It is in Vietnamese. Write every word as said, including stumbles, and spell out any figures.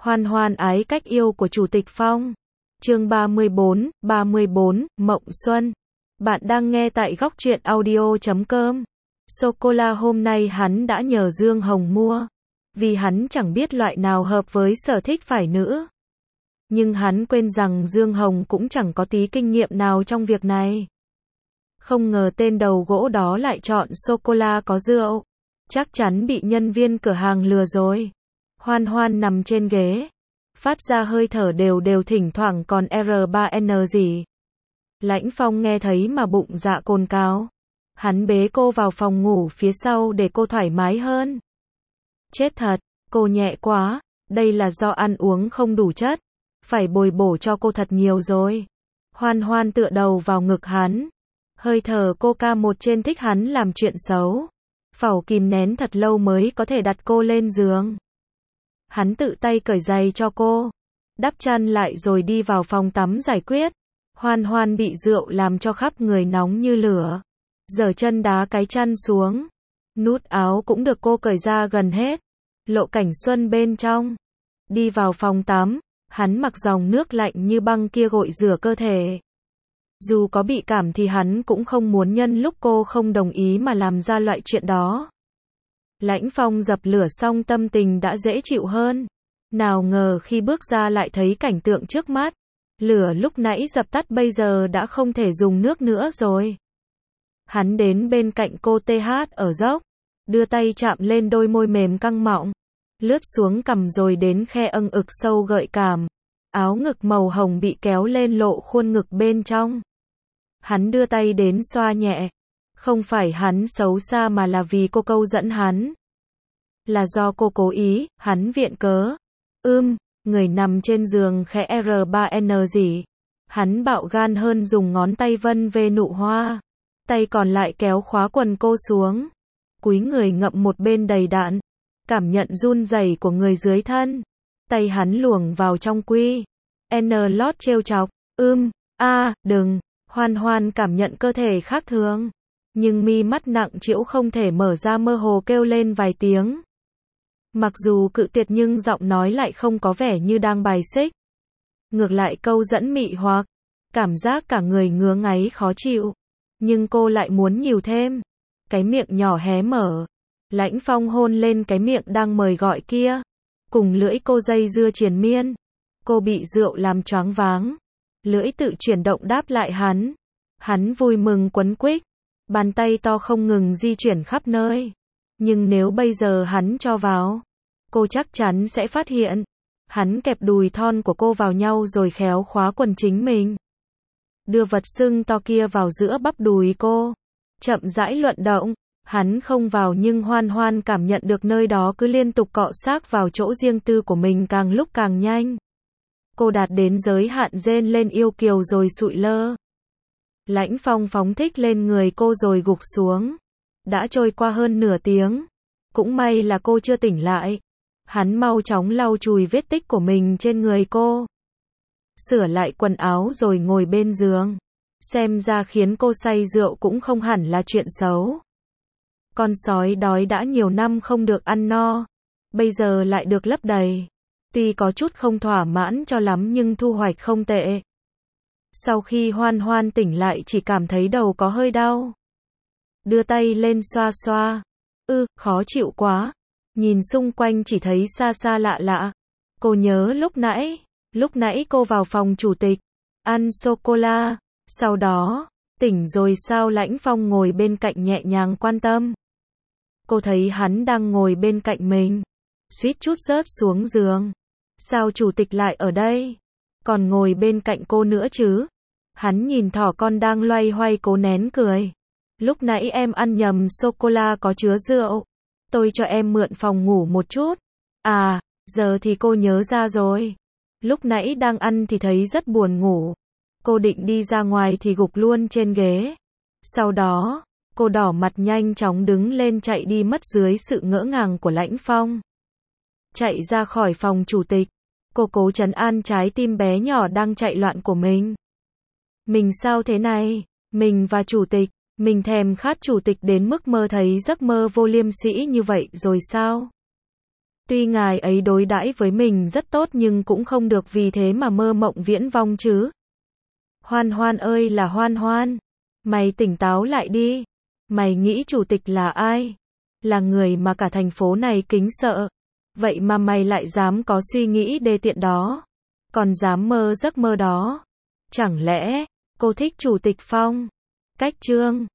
Hoan hoan ái cách yêu của Chủ tịch Phong. Chương ba mươi bốn, ba mươi bốn, Mộng Xuân. Bạn đang nghe tại góc truyện audio chấm com. Sô-cô-la hôm nay hắn đã nhờ Dương Hồng mua. Vì hắn chẳng biết loại nào hợp với sở thích phải nữ. Nhưng hắn quên rằng Dương Hồng cũng chẳng có tí kinh nghiệm nào trong việc này. Không ngờ tên đầu gỗ đó lại chọn sô-cô-la có rượu. Chắc chắn bị nhân viên cửa hàng lừa rồi. Hoan hoan nằm trên ghế, phát ra hơi thở đều đều thỉnh thoảng còn R ba N gì. Lãnh Phong nghe thấy mà bụng dạ cồn cào. Hắn bế cô vào phòng ngủ phía sau để cô thoải mái hơn. Chết thật, cô nhẹ quá, đây là do ăn uống không đủ chất. Phải bồi bổ cho cô thật nhiều rồi. Hoan hoan tựa đầu vào ngực hắn. Hơi thở cô ca một trên thích hắn làm chuyện xấu. Phẩu kìm nén thật lâu mới có thể đặt cô lên giường. Hắn tự tay cởi giày cho cô, đắp chăn lại rồi đi vào phòng tắm giải quyết. Hoan hoan bị rượu làm cho khắp người nóng như lửa. Giở chân đá cái chăn xuống. Nút áo cũng được cô cởi ra gần hết. Lộ cảnh xuân bên trong. Đi vào phòng tắm, hắn mặc dòng nước lạnh như băng kia gội rửa cơ thể. Dù có bị cảm thì hắn cũng không muốn nhân lúc cô không đồng ý mà làm ra loại chuyện đó. Lãnh Phong dập lửa xong tâm tình đã dễ chịu hơn. Nào ngờ khi bước ra lại thấy cảnh tượng trước mắt. Lửa lúc nãy dập tắt bây giờ đã không thể dùng nước nữa rồi. Hắn đến bên cạnh cô tê hát ở dốc. Đưa tay chạm lên đôi môi mềm căng mọng. Lướt xuống cằm rồi đến khe âng ực sâu gợi cảm. Áo ngực màu hồng bị kéo lên lộ khuôn ngực bên trong. Hắn đưa tay đến xoa nhẹ. Không phải hắn xấu xa mà là vì cô câu dẫn hắn. Là do cô cố ý, hắn viện cớ. Ưm, người nằm trên giường khẽ R ba N gì. Hắn bạo gan hơn dùng ngón tay vân về nụ hoa. Tay còn lại kéo khóa quần cô xuống. Cúi người ngậm một bên đầy đạn. Cảm nhận run rẩy của người dưới thân. Tay hắn luồng vào trong quy. N lót trêu chọc. Ưm, a, đừng. Hoan hoan cảm nhận cơ thể khác thường. Nhưng mi mắt nặng trĩu không thể mở ra, mơ hồ kêu lên vài tiếng. Mặc dù cự tuyệt nhưng giọng nói lại không có vẻ như đang bài xích. Ngược lại câu dẫn mị hoặc. Cảm giác cả người ngứa ngáy khó chịu. Nhưng cô lại muốn nhiều thêm. Cái miệng nhỏ hé mở. Lãnh Phong hôn lên cái miệng đang mời gọi kia. Cùng lưỡi cô dây dưa triền miên. Cô bị rượu làm choáng váng. Lưỡi tự chuyển động đáp lại hắn. Hắn vui mừng quấn quýt. Bàn tay to không ngừng di chuyển khắp nơi. Nhưng nếu bây giờ hắn cho vào, cô chắc chắn sẽ phát hiện. Hắn kẹp đùi thon của cô vào nhau rồi khéo khóa quần chính mình. Đưa vật sưng to kia vào giữa bắp đùi cô. Chậm rãi luận động. Hắn không vào nhưng hoan hoan cảm nhận được nơi đó cứ liên tục cọ xác vào chỗ riêng tư của mình càng lúc càng nhanh. Cô đạt đến giới hạn rên lên yêu kiều rồi sụi lơ. Lãnh Phong phóng thích lên người cô rồi gục xuống. Đã trôi qua hơn nửa tiếng. Cũng may là cô chưa tỉnh lại. Hắn mau chóng lau chùi vết tích của mình trên người cô. Sửa lại quần áo rồi ngồi bên giường. Xem ra khiến cô say rượu cũng không hẳn là chuyện xấu. Con sói đói đã nhiều năm không được ăn no. Bây giờ lại được lấp đầy. Tuy có chút không thỏa mãn cho lắm nhưng thu hoạch không tệ. Sau khi hoan hoan tỉnh lại chỉ cảm thấy đầu có hơi đau. Đưa tay lên xoa xoa. Ư, khó chịu quá. Nhìn xung quanh chỉ thấy xa xa lạ lạ. Cô nhớ lúc nãy. Lúc nãy cô vào phòng chủ tịch. Ăn sô-cô-la. Sau đó, tỉnh rồi sao? Lãnh Phong ngồi bên cạnh nhẹ nhàng quan tâm. Cô thấy hắn đang ngồi bên cạnh mình. Suýt chút rớt xuống giường. Sao chủ tịch lại ở đây? Còn ngồi bên cạnh cô nữa chứ? Hắn nhìn thỏ con đang loay hoay cố nén cười. Lúc nãy em ăn nhầm sô-cô-la có chứa rượu. Tôi cho em mượn phòng ngủ một chút. À, giờ thì cô nhớ ra rồi. Lúc nãy đang ăn thì thấy rất buồn ngủ. Cô định đi ra ngoài thì gục luôn trên ghế. Sau đó, cô đỏ mặt nhanh chóng đứng lên chạy đi mất dưới sự ngỡ ngàng của Lãnh Phong. Chạy ra khỏi phòng chủ tịch. Cô cố trấn an trái tim bé nhỏ đang chạy loạn của mình. Mình sao thế này? Mình và chủ tịch, mình thèm khát chủ tịch đến mức mơ thấy giấc mơ vô liêm sỉ như vậy rồi sao? Tuy ngài ấy đối đãi với mình rất tốt nhưng cũng không được vì thế mà mơ mộng viễn vông chứ. Hoan Hoan ơi là Hoan Hoan, mày tỉnh táo lại đi. Mày nghĩ chủ tịch là ai? Là người mà cả thành phố này kính sợ. Vậy mà mày lại dám có suy nghĩ đê tiện đó. Còn dám mơ giấc mơ đó. Chẳng lẽ, cô thích chủ tịch Phong? Cách chương